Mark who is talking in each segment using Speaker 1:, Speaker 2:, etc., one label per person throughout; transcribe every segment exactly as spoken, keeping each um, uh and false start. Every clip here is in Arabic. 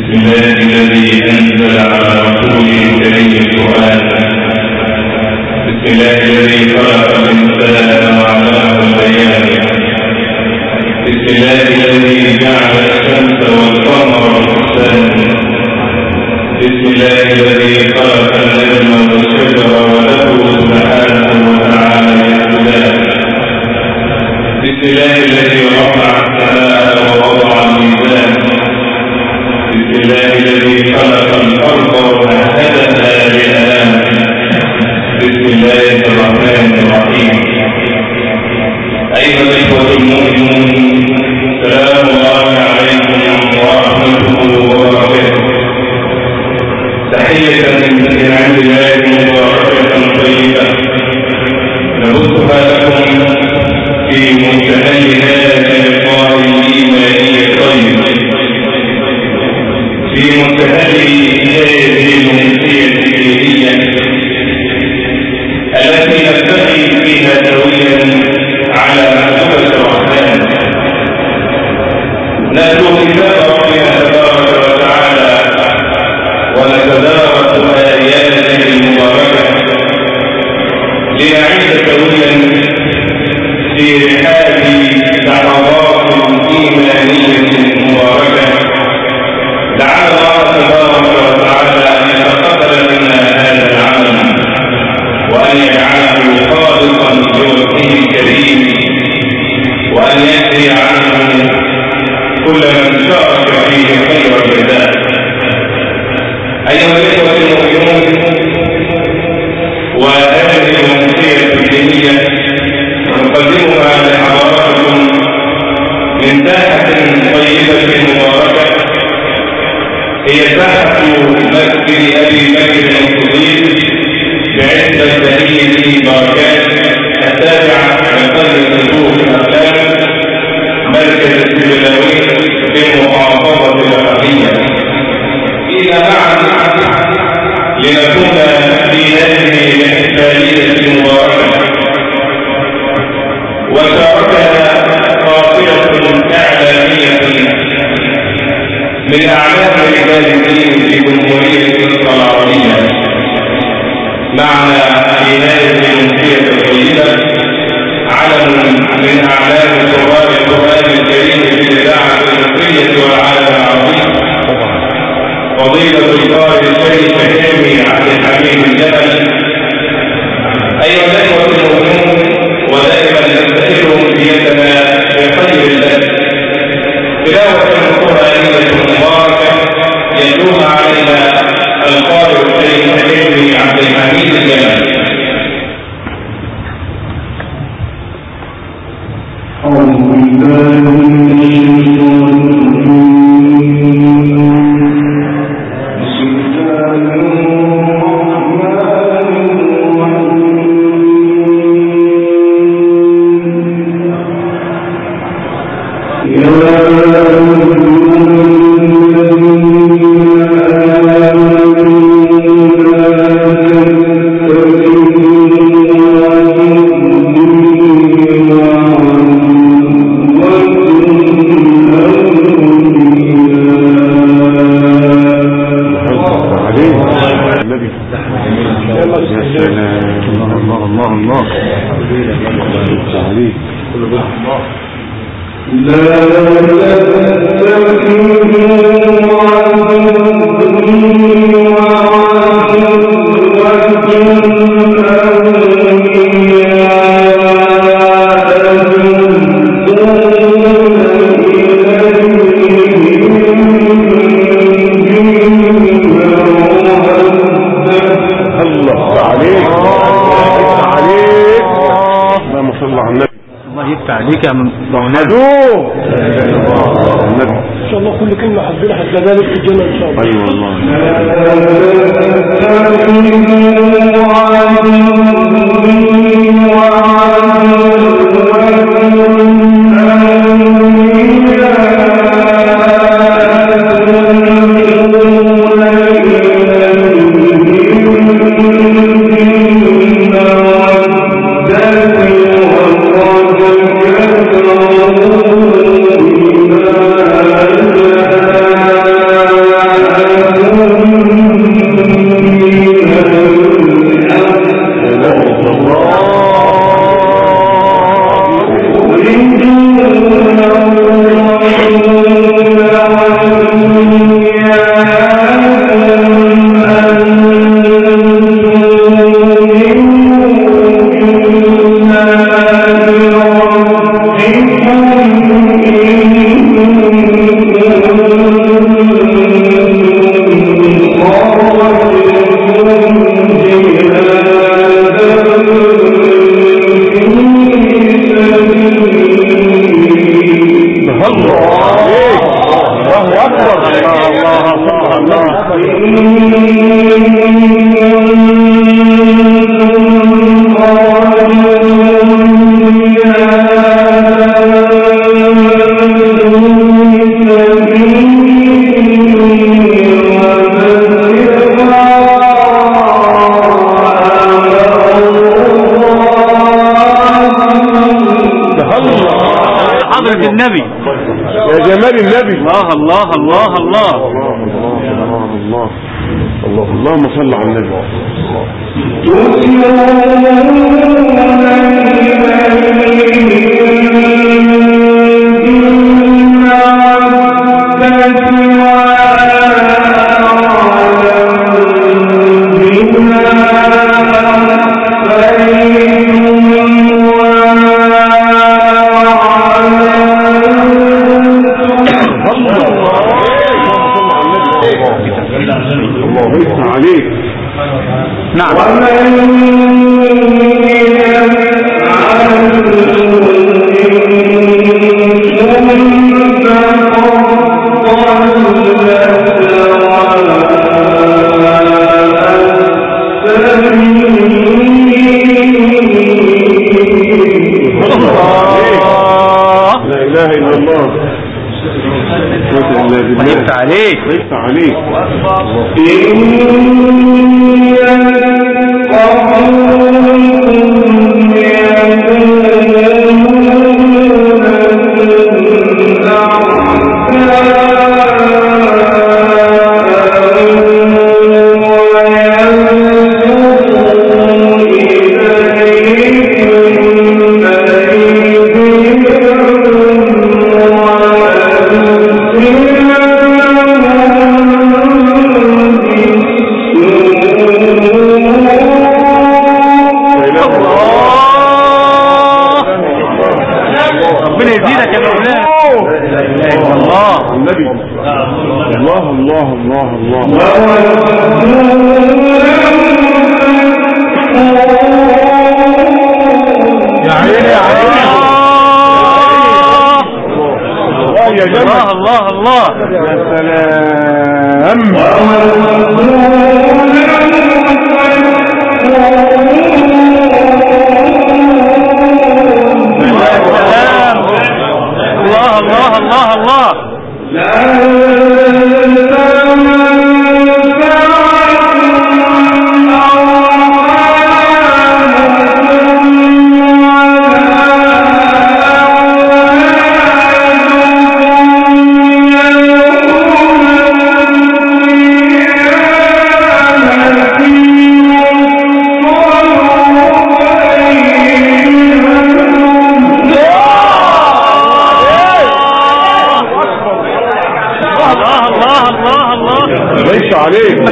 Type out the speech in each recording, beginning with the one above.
Speaker 1: الله الذي أنزل على رسوله الكريم القرآن. بسم الله الذي خلق الإنسان وعلمه البيان. بسم الله الذي جعل الشمس والقمر حسبانا. بسم الله الذي خلق النجم والشجر وله سبحانه وتعالى يسجدان. بسم الله الذي رفع السماء ووضع الميزان. بسم الله الذي خلق الأرض ومهدها للأنام. بسم الله الرحمن الرحيم. أيها الإخوة المؤمنون، سلام الله عليكم ورحمته وبركاته. تحية من عند الله مباركة طيبة نبثها لكم في منتهى هذا اللقاء الإيماني الطيب، في منتهى هذه الأمسية الدينية التي نبتغي فيها سويا على محبة الرحمن. نتلو كتاب ربنا تبارك وتعالى ونتدارس آياته المباركة لنعيش سويا في رحاب لحظات إيمانية مباركة. لعل الله تبارك وتعالى أن يتقبل منا هذا العمل وأن يجعله خالصا لوجهه الكريم، وأن يجزي عنه كل من شارك فيه خير الجزاء. أيها الإخوة المؤمنون، وهذه الأمسية الدينية نقدمها لحضراتكم من ساحة طيبة مباركة، هي ساحة مسجد أبي بكر الصديق بعزة بهية بركات التابعة لقرية صدوق الأقلام مركز السبلاوي بالمحافظة الأقلية. إلى معا لنكون في هذه الاحتفالية المباركة، وشاركنا قافلة إعلامية من أعلام رجال الدين في جمهورية مصر العربية. معنا في هذه الأمسية الطيبة علم من أعلام قراء القرآن الكريم في الإذاعة المصرية والعالم العربي، فضيلة القارئ الشيخ حامي عبد الحميد الجبل. أيها الأخوة المؤمنون، ودائما نستشير أمسيتنا بخير الله تلاوة قرآنية مباركة يتلوها علينا القارئ الشيخ حامي عبد الحميد الجبل.
Speaker 2: عليك يا من
Speaker 3: مهدوم ان شاء الله. كل كلمه حبينا هتلاقيها لك في الجنه ان شاء الله.
Speaker 2: اي والله.
Speaker 3: الله أكبر. الله الله
Speaker 2: حضرة النبي
Speaker 3: يا جمال النبي.
Speaker 2: الله الله الله الله
Speaker 3: الله الله اللهم صل على النبي.
Speaker 2: نعم.
Speaker 3: لا إله إلا الله.
Speaker 2: ويفتح عليك
Speaker 3: ويفتح عليك. الله الله الله يا عيني يا عيني. يا جمال.
Speaker 2: الله الله
Speaker 3: يا سلام.
Speaker 2: الله الله الله الله.
Speaker 3: ليس عليك.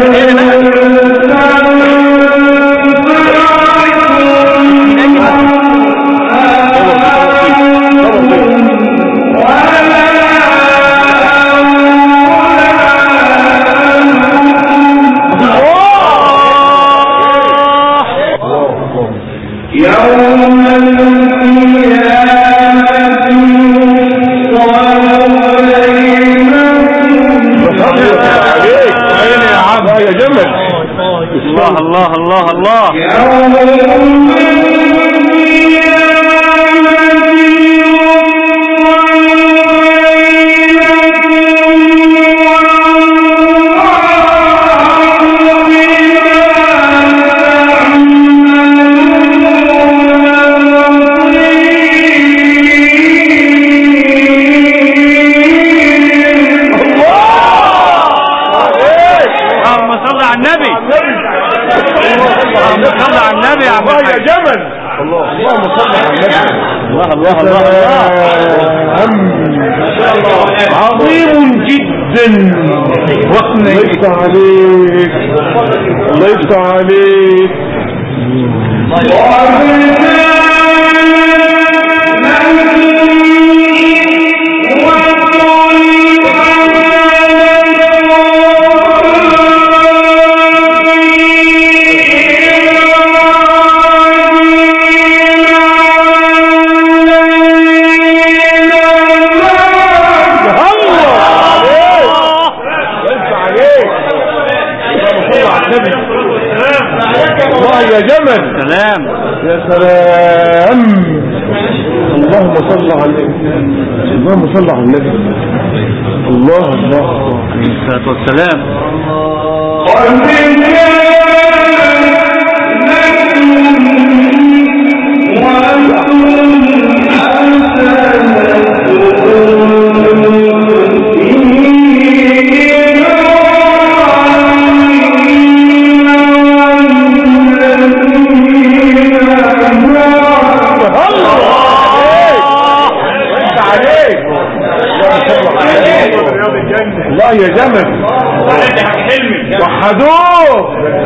Speaker 2: الله الله الله الله.
Speaker 3: يا جمل. الله اللهم صل على النبي.
Speaker 2: الله الله الله الله.
Speaker 3: عظيم جدا. الله يفتح عليك. الله يفتح عليك.
Speaker 1: الله
Speaker 3: سلام. اللهم صل على النبي، اللهم صل على النبي. الله الله
Speaker 2: عليه الصلاة والسلام.
Speaker 3: الله يا جمل وحدوه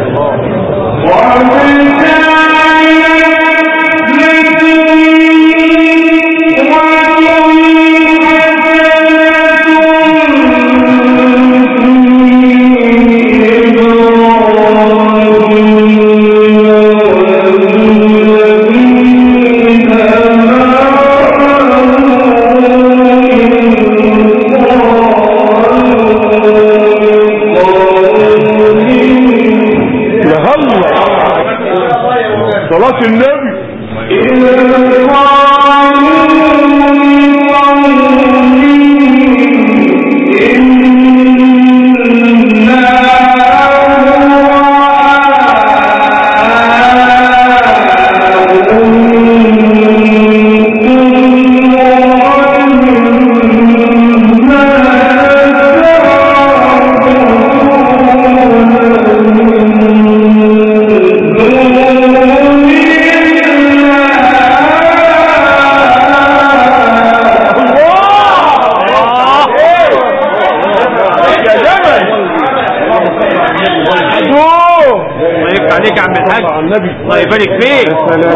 Speaker 3: صلاة النبي.
Speaker 2: عليك يا عم الحاج، الله يبارك فيك.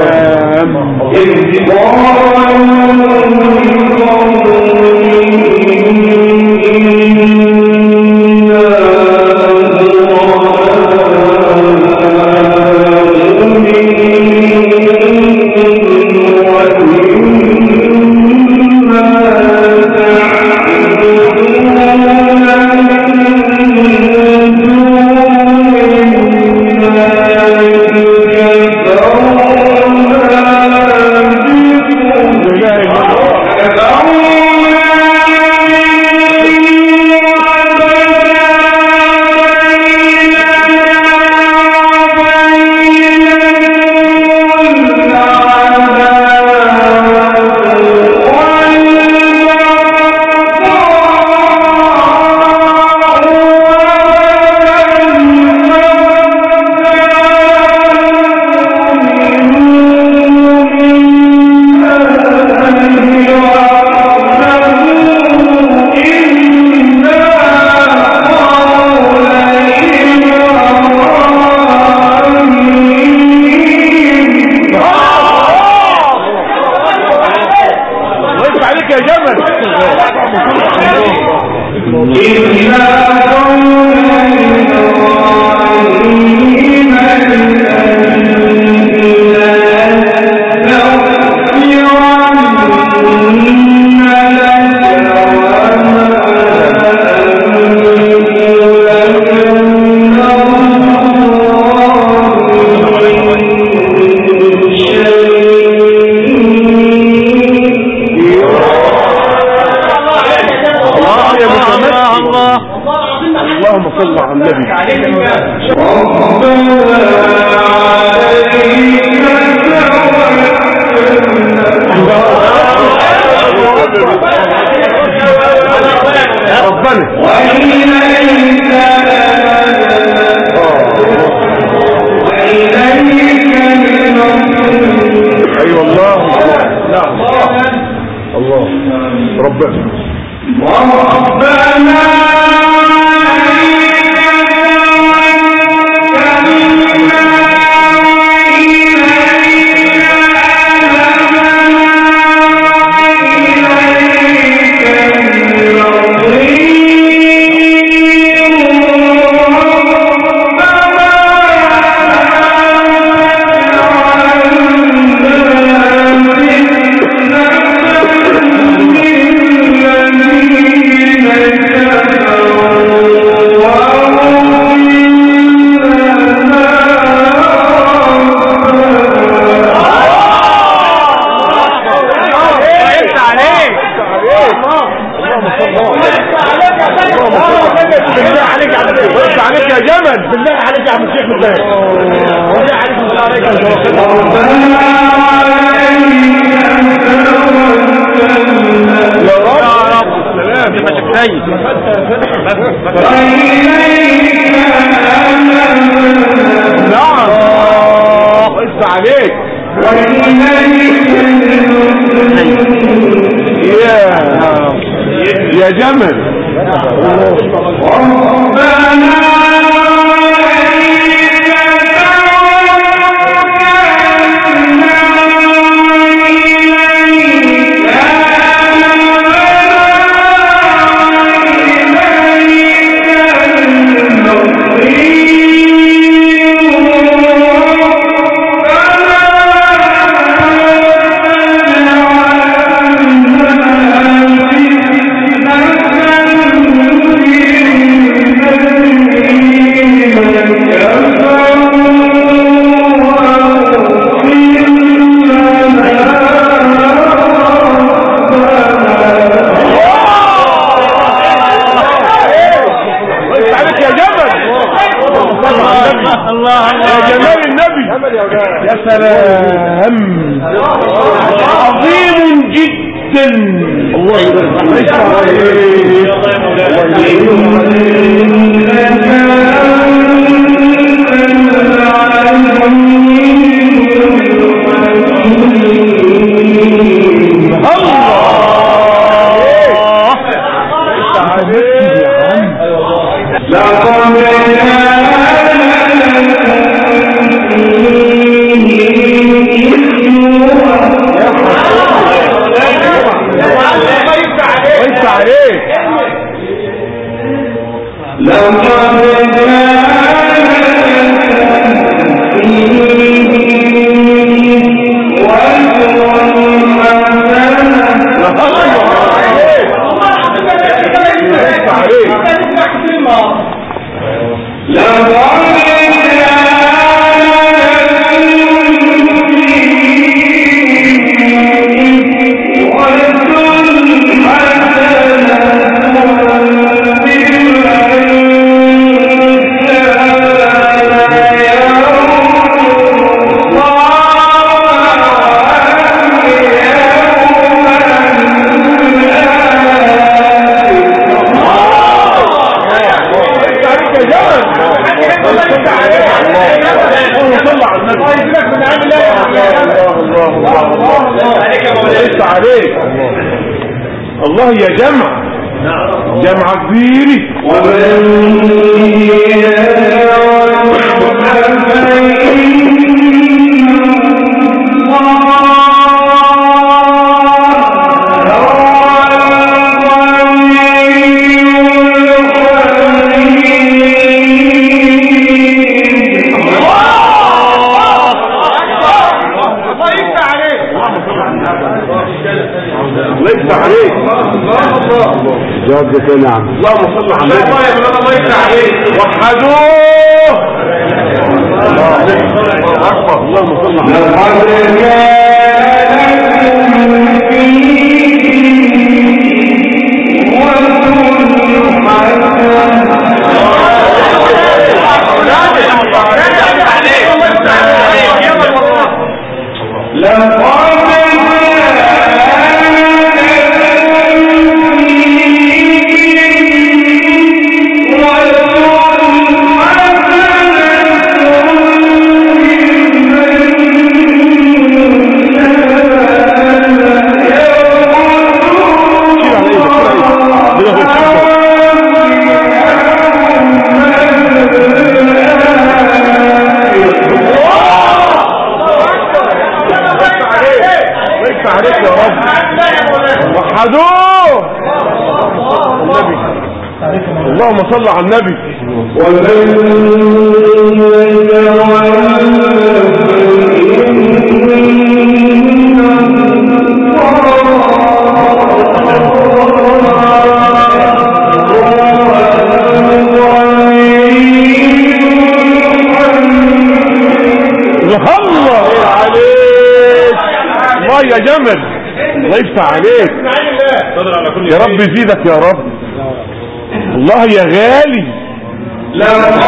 Speaker 2: اللهم صل على النبي. ربنا اي والله. نعم الله ربنا وربنا
Speaker 1: الذين
Speaker 2: جمل. يا سلام، عظيم جدا. الله الله يا جمع جمع كبير. جواب ده نعم. اللهم صل على النبي. الله يفتح عليك. وحدوه. الله اكبر. اللهم صل على النبي. اللهم صل على النبي. الله عليك. الله يا جمل، الله يفتح عليك يا رب، يزيدك يا رب. الله يا غالي. لا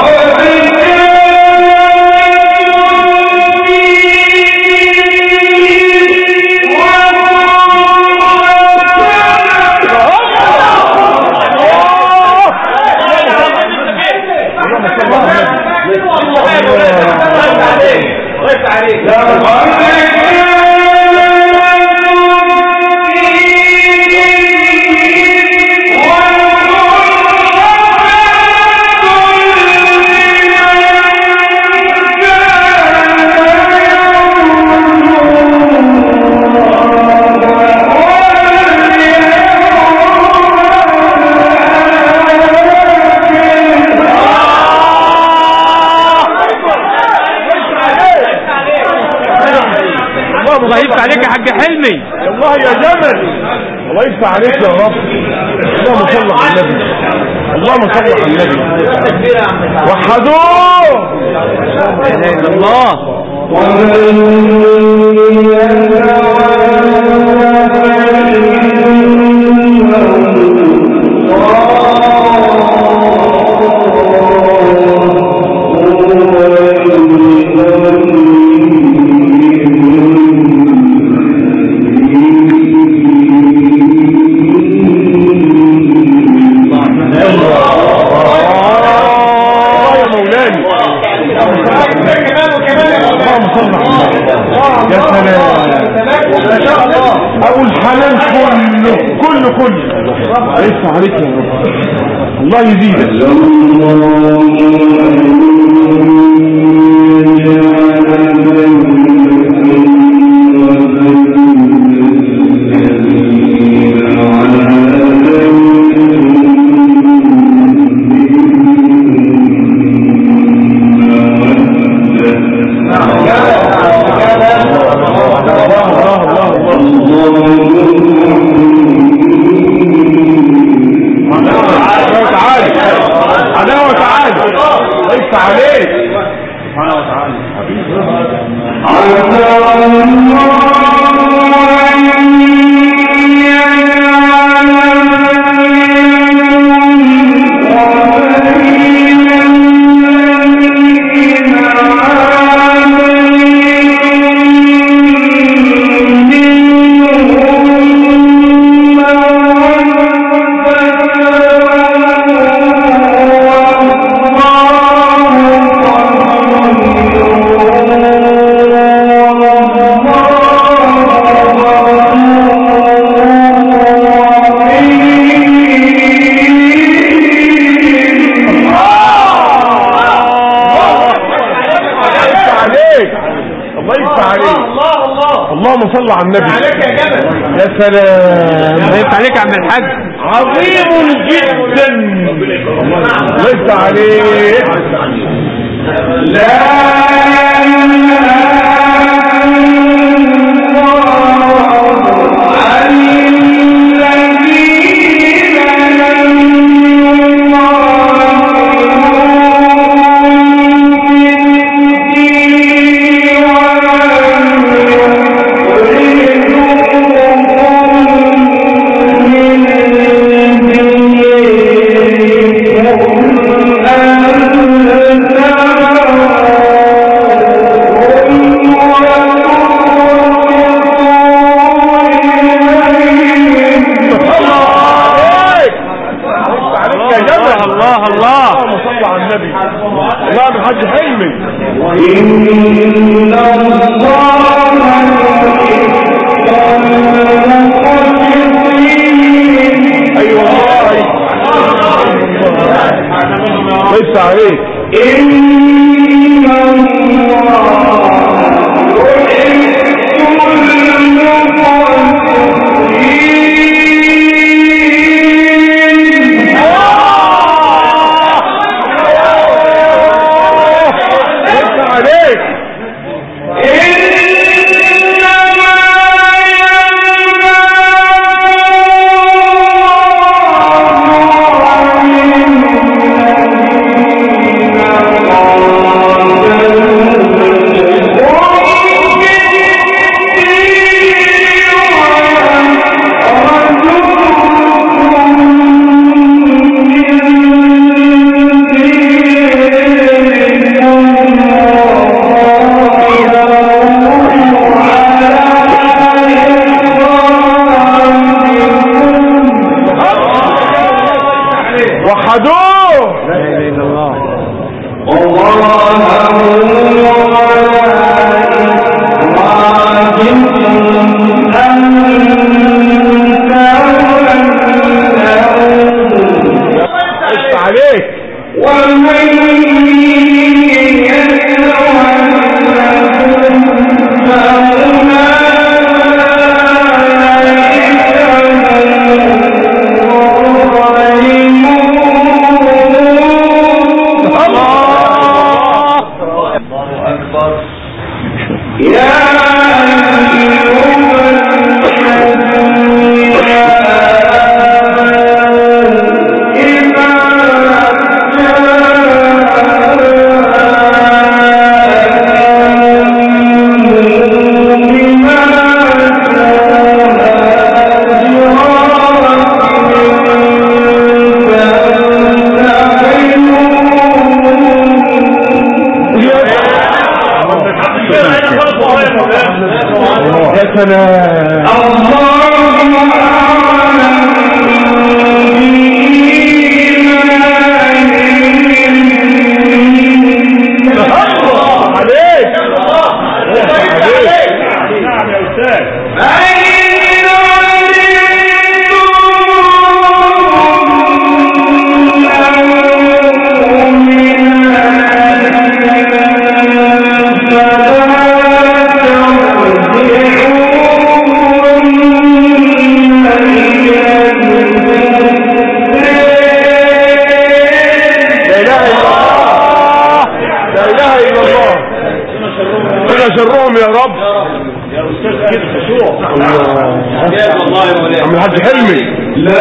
Speaker 1: عليك.
Speaker 4: الله يفتح عليك يا حاج حلمي.
Speaker 2: الله يا جمل، الله يفتح عليك يا رب. اللهم صل على النبي، اللهم صل على النبي. وحدوه
Speaker 4: لا اله الا الله.
Speaker 2: عليك يا رب، الله يزيدك. صلى على النبي. يا سلام،
Speaker 4: ليس عليك يا عم الحاج.
Speaker 2: عظيم جدا، ليس عليك. لا شرهم يا رب
Speaker 1: يا استاذ كده خشوع
Speaker 2: يا الله يا مولانا عم الحاج حلمي لا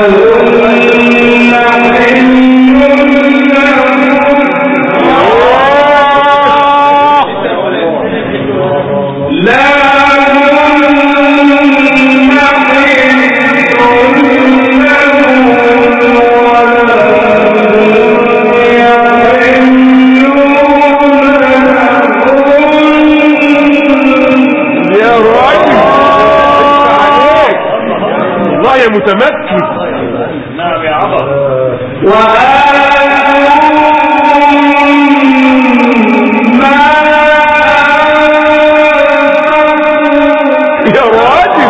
Speaker 2: متمكن.
Speaker 1: نعم يا عبد
Speaker 2: يا راجل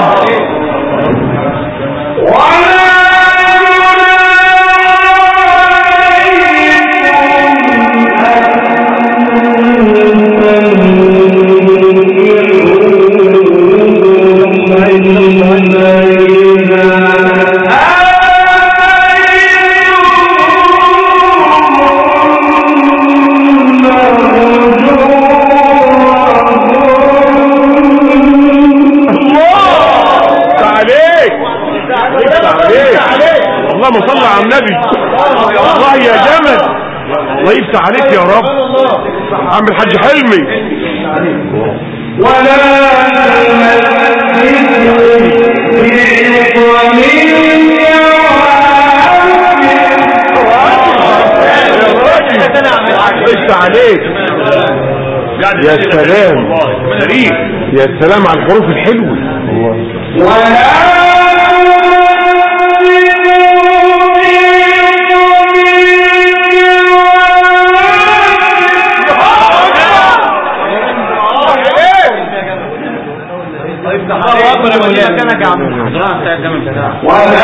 Speaker 2: اللهم صل على النبي. الله يا جمل الله يفتح عليك يا رب. عم الحاج حلمي ولا يفتح عليك. يا سلام يا سلام على الحروف الحلوة. ولا
Speaker 4: كانك يا عم الحضران بتاع الجامع بتاعك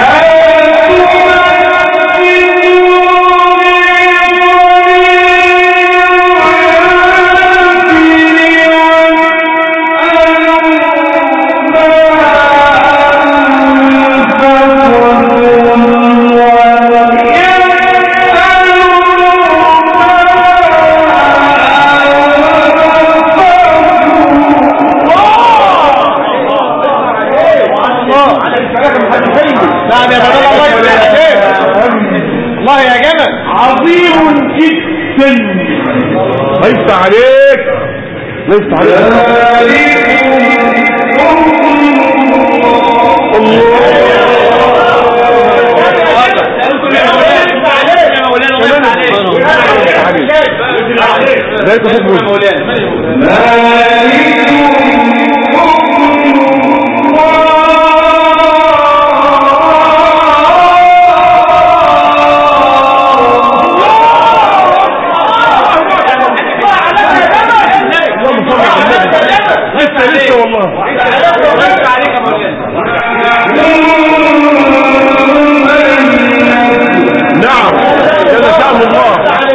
Speaker 2: ليس عليك ليس عليك لا تحب لسه والله نعم جل شأن الله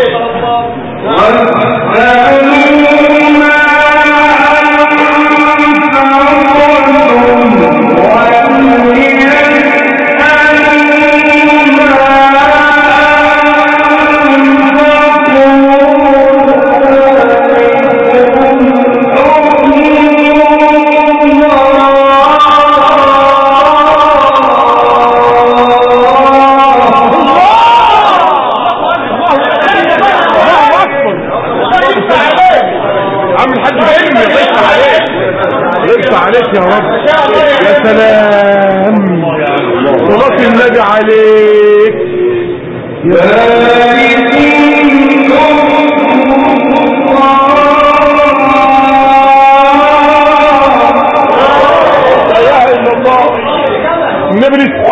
Speaker 2: عليك يا رب. يا سلام صلاة النبي عليك يا النبي لسه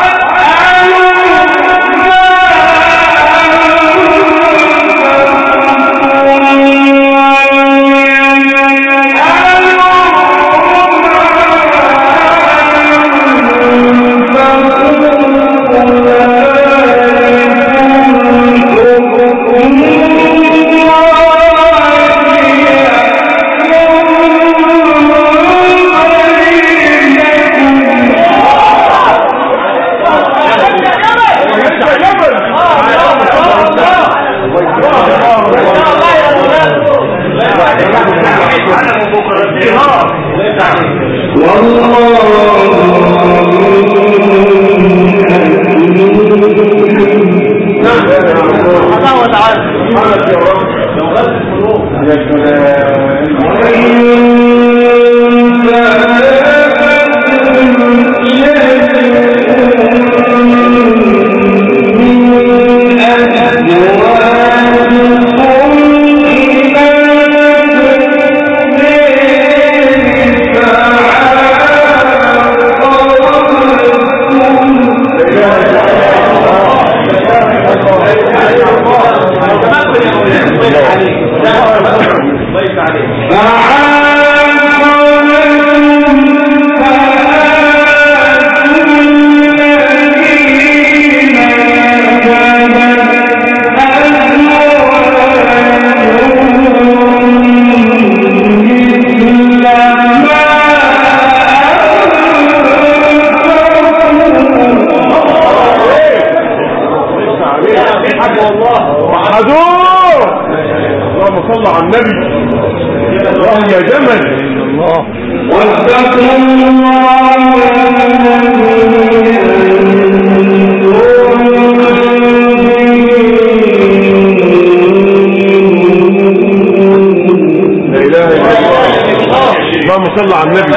Speaker 2: صلى على النبي.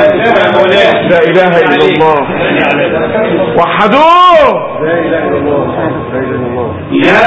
Speaker 2: لا اله الا الله. وحدوه. لا اله الا الله. لا اله الا الله. يا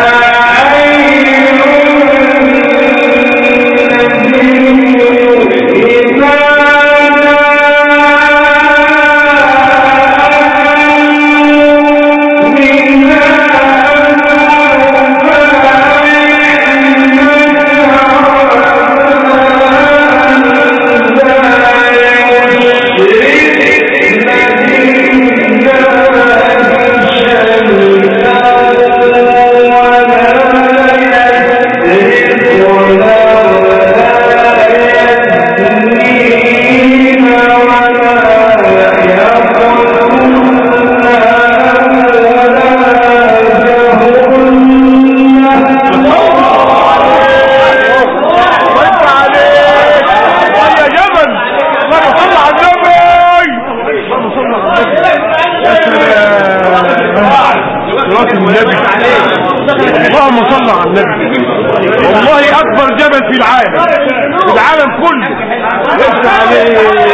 Speaker 2: اللهم صل على النبي. والله اكبر جبل في العالم، في العالم كله. يفتح عليه.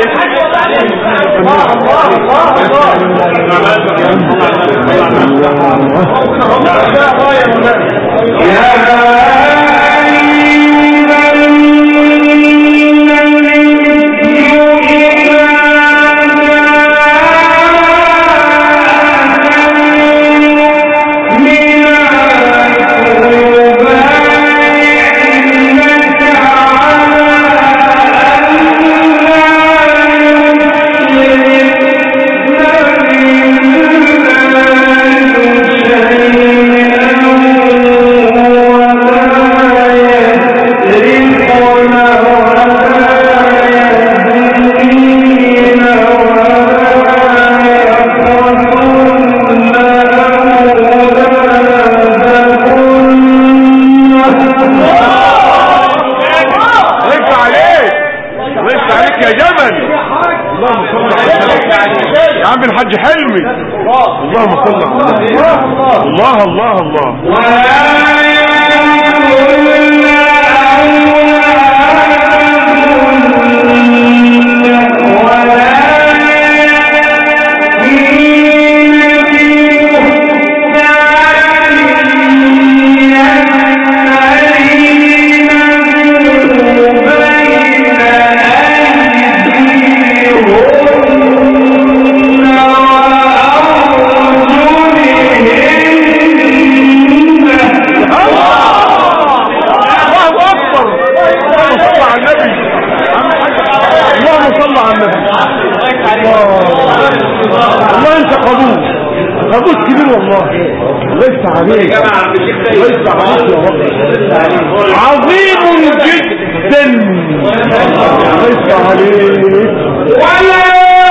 Speaker 2: الحاج حلمي. اللهم صل على النبي. الله الله الله. ليس عليك ليس عليك يا رب عظيم جدا ليس عليك ولا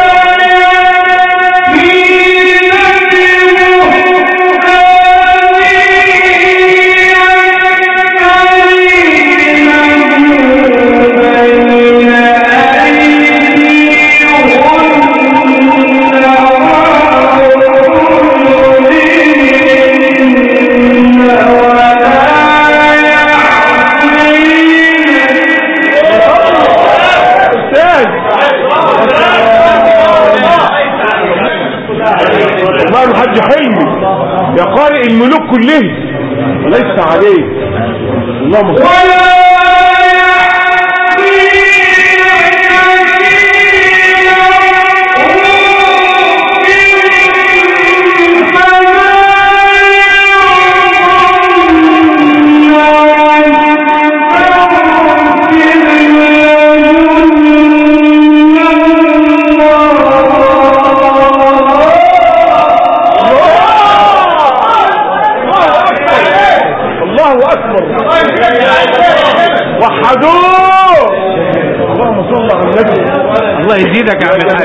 Speaker 2: الحاج حلمي يا قارئ الملوك كلهم ليس عليه اللهم صل وحدوه اللهم صل على النبي
Speaker 4: الله يزيدك يا عم الحاج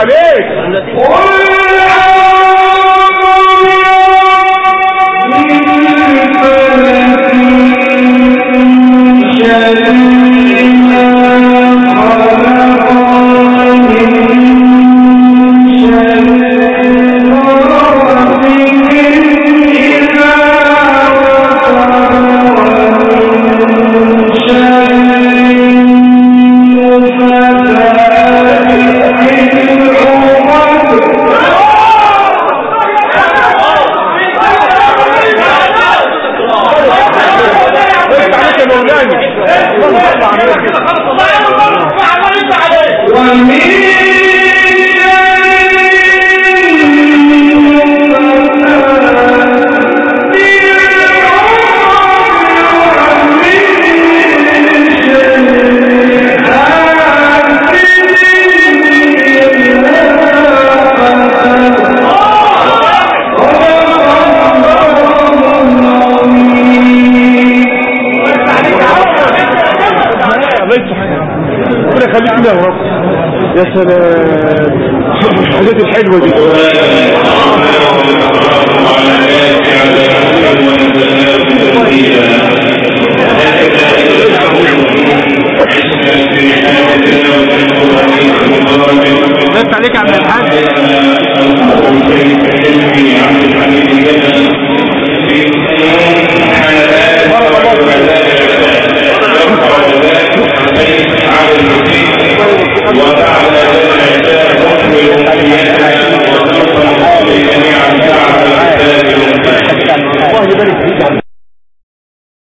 Speaker 2: عليك. يا رب يا سلام الحاجات الحلوة دي.
Speaker 4: بس عليك عبد الحاج.
Speaker 5: وبعد